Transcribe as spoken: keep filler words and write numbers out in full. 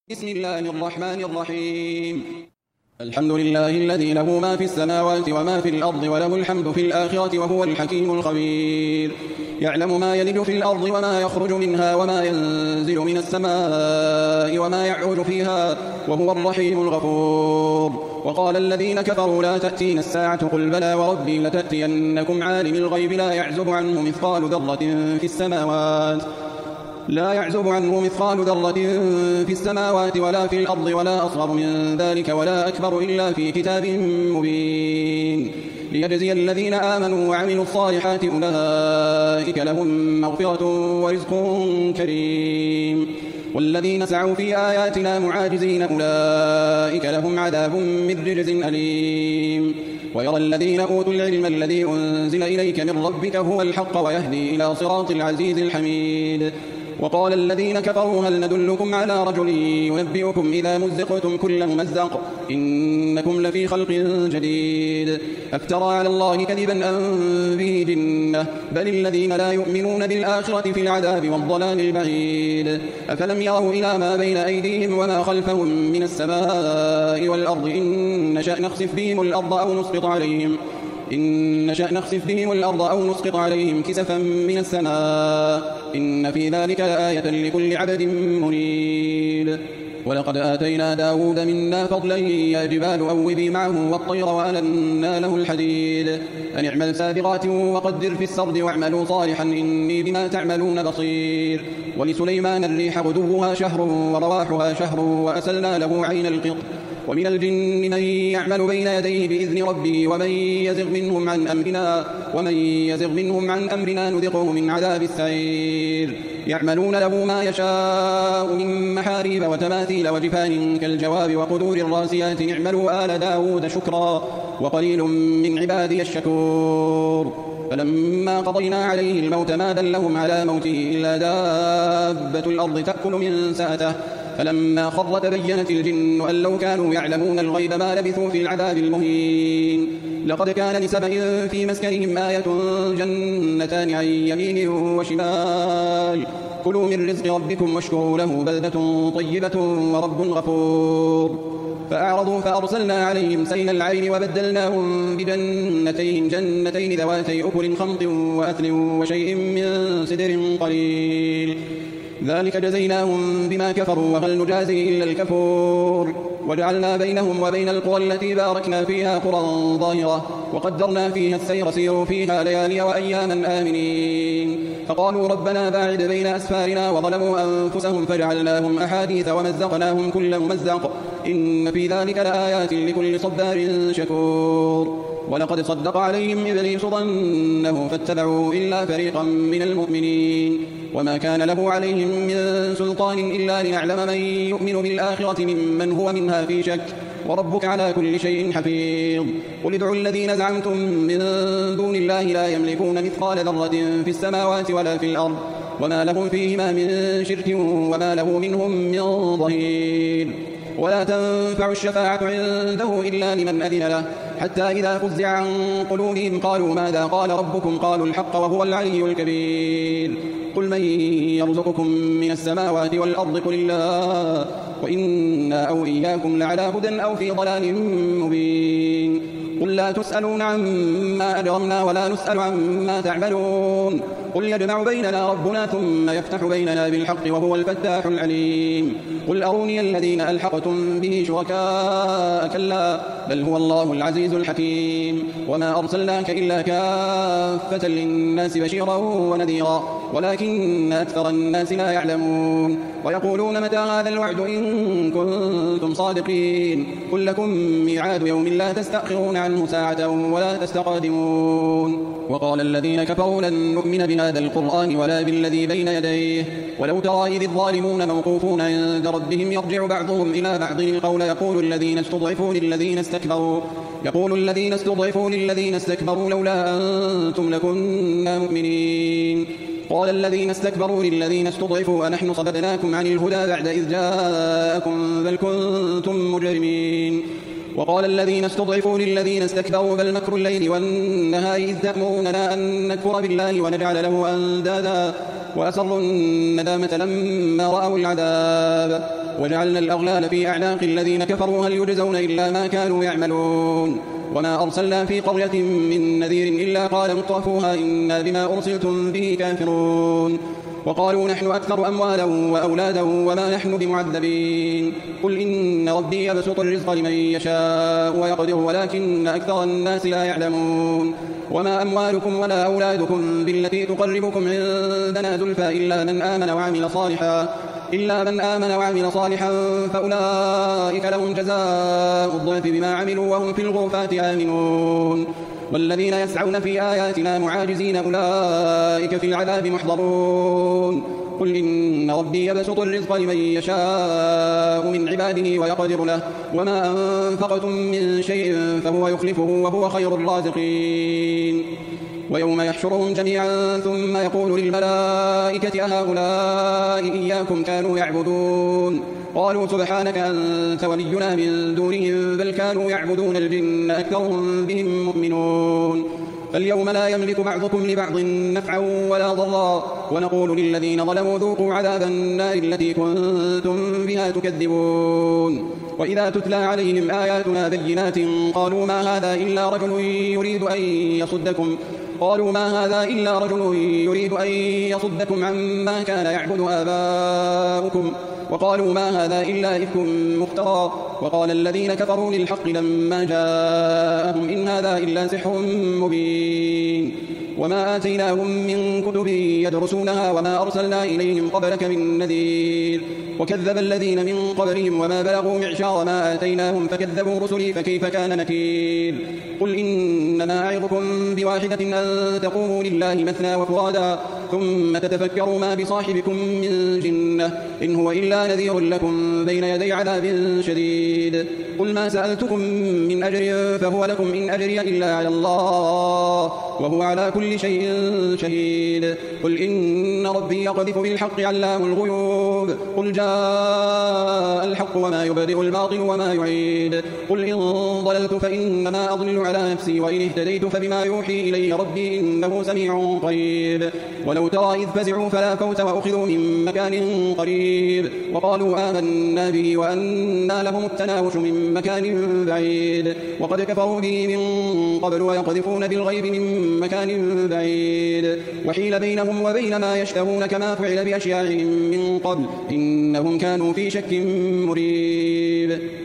بسم الله الرحمن الرحيم. الحمد لله الذي له ما في السماوات وما في الأرض وله الحمد في الآخرة وهو الحكيم الخبير. يعلم ما يلج في الأرض وما يخرج منها وما ينزل من السماء وما يعرج فيها وهو الرحيم الغفور. وقال الذين كفروا لا تأتين الساعة قل بلى وربي لتأتينكم عالم الغيب لا يعزب عنه مثقال ذرة في السماوات لا يعزب عنه مثقال ذرة في السماوات ولا في الأرض ولا أصغر من ذلك ولا أكبر إلا في كتاب مبين ليجزي الذين آمنوا وعملوا الصالحات أولئك لهم مغفرة ورزق كريم. والذين سعوا في آياتنا معاجزين أولئك لهم عذاب من رجز أليم. ويرى الذين أوتوا العلم الذي أنزل إليك من ربك هو الحق ويهدي إلى صراط العزيز الحميد. وقال الذين كفروا هل ندلكم على رجل ينبئكم إذا مزقتم كل ممزق إنكم لفي خلق جديد أفترى على الله كذبا أم به جنة بل الذين لا يؤمنون بالآخرة في العذاب والضلال البعيد. أفلم يروا إلى ما بين أيديهم وما خلفهم من السماء والأرض إن نشأ نخسف بهم الأرض أو نسقط عليهم إن نشأ نخسف بهم الأرض أو نسقط عليهم كسفا من السماء إن في ذلك لآية لكل عبد منيب. ولقد آتينا داود منا فضلا يا جبال أوبي معه والطير وألنا له الحديد أن اعمل سابغات وقدر في السرد واعملوا صالحا إني بما تعملون بصير. ولسليمان الريح غدوها شهر ورواحها شهر وأسلنا له عين القط ومن الجن من يعمل بين يديه بإذن ربه ومن يزغ منهم عن أمرنا ومن يزغ منهم عن أمرنا نذقه من عذاب السعير. يعملون له ما يشاء من محاريب وتماثيل وجفان كالجواب وقدور الراسيات اعملوا آل داود شكرا وقليل من عبادي الشكور. فلما قضينا عليه الموت ما دلهم على موته إلا دابة الأرض تأكل من سأته فلما خر تبينت الجن أن لو كانوا يعلمون الغيب ما لبثوا في العذاب المهين. لقد كان لسبأ في مسكنهم آية جنتان عن يمين وشمال كلوا من رزق ربكم واشكروا له بلدة طيبة ورب غفور. فأعرضوا فأرسلنا عليهم سيل العين وبدلناهم بجنتين جنتين ذواتي أكل خمط وأثل وشيء من سدر قليل ذلك جزيناهم بما كفروا وهل نجازي إلا الكفور. وجعلنا بينهم وبين القرى التي باركنا فيها قرى ظاهرة وقدرنا فيها السير سيروا فيها ليالي وأياما آمنين. فقالوا ربنا باعد بين أسفارنا وظلموا أنفسهم فجعلناهم أحاديث ومزقناهم كل ممزق إن في ذلك لآيات لكل صبار شكور. ولقد صدق عليهم إبليس ظنه فاتبعوا إلا فريقا من المؤمنين وما كان له عليهم من سلطان إلا لنعلم من يؤمن بالآخرة ممن هو منها في شك وربك على كل شيء حفيظ. قل ادعوا الذين زعمتم من دون الله لا يملكون مثقال ذرة في السماوات ولا في الأرض وما لهم فيهما من شرك وما له منهم من ظهير. ولا تنفع الشفاعة عنده إلا لمن أذن له حتى إذا فزع عن قلوبهم قالوا ماذا قال ربكم قالوا الحق وهو العلي الكبير. قل من يرزقكم من السماوات والأرض قل الله وإنا أو إياكم لعلى هدى أو في ضلال مبين. قل لا تسألون عما أجرمنا ولا نسأل عما تعملون قل يجمع بيننا ربنا ثم يفتح بيننا بالحق وهو الفتاح العليم. قل أروني الذين ألحقتم به شركاء كلا بل هو الله العزيز الحكيم. وما أرسلناك إلا كافة للناس بشيرا ونذيرا ولكن أكثر الناس لا يعلمون. ويقولون متى هذا الوعد إن كنتم صادقين قل لكم ميعاد يوم لا تستأخرون عنه ساعة ولا تستقدمون. وقال الذين كفروا لن نؤمن بهذا القرآن ولا بالذي بين يديه ولو ترى إذ الظالمون موقوفون عند ربهم يرجع بعضهم إلى بعض القول يقول الذين استضعفوا للذين استكبروا يقول الذين استضعفوا للذين استكبروا لولا أنتم لكنا مؤمنين. قال الذين استكبروا للذين استضعفوا أنحن صددناكم عن الهدى بعد إذ جاءكم بل كنتم مجرمين. وقال الذين استضعفوا للذين استكبروا بل مكر الليل والنهار إذ تأمروننا أن نكفر بالله ونجعل له أندادا وأسروا الندامة لما رأوا العذاب وجعلنا الأغلال في أعناق الذين كفروا هل يجزون إلا ما كانوا يعملون وما أرسلنا في قرية من نذير إلا قال مترفوها إنا بما أرسلتم به كافرون وقالوا نحن أكثر أموالا وأولادا وما نحن بمعذبين قل إن ربي يبسط الرزق لمن يشاء ويقدر ولكن أكثر الناس لا يعلمون وما أموالكم ولا أولادكم بالتي تقربكم عندنا زلفى إلا من آمن وعمل صالحا إلا من آمن وعمل صالحا فأولئك لهم جزاء الضعف بما عملوا وهم في الغرفات آمنون والذين يسعون في آياتنا معاجزين أولئك في العذاب محضرون قل إن ربي يبسط الرزق لمن يشاء من عباده ويقدر له وما أنفقتم من شيء فهو يخلفه وهو خير الرازقين ويوم يحشرهم جميعا ثم يقول للملائكة أهؤلاء إياكم كانوا يعبدون قالوا سبحانك أنت ولينا من دونهم بل كانوا يعبدون الجن أكثرهم بهم مؤمنون فاليوم لا يملك بعضكم لبعض نفعا ولا ضرا ونقول للذين ظلموا ذوقوا عذاب النار التي كنتم بها تكذبون وإذا تتلى عليهم آياتنا بينات قالوا ما هذا إلا رجل يريد أن يصدكم قالوا ما هذا إلا رجل يريد أن يصدكم عما كان يعبد آباؤكم وقالوا ما هذا إلا إفك مفترى وقال الذين كفروا للحق لما جاءهم إن هذا إلا سحر مبين وما آتيناهم من كتب يدرسونها وما أرسلنا إليهم قبلك من نذير وكذب الذين من قبلهم وما بلغوا معشار ما آتيناهم فكذبوا رسلي فكيف كان نكير قل إنما أعظكم بواحدة أن تقوموا لله مثنى وفرادا ثم تتفكروا ما بصاحبكم من جنة إن هو إلا نذير لكم بين يدي عذاب شديد قل ما سألتكم من أجر فهو لكم إن أجري إلا على الله وهو على كل شيء شهيد قل إن ربي يقذف بالحق علام الغيوب قل جاء الحق وما يبدئ الباطل وما يعيد قل إن ضللت فإنما أضل على نفسي وإن اهتديت فبما يوحي إلي ربي إنه سميع قريب ولو ترى إذ فزعوا فلا فوت وأخذوا من مكان قريب وقالوا آمنا به وأنى لهم التناوش من مكان بعيد وقد كفروا به من قبل ويقذفون بالغيب من مكان بعيد وحيل بينهم وبين ما يشتهون كما فعل بأشياعهم من قبل إنهم كانوا في شك مريب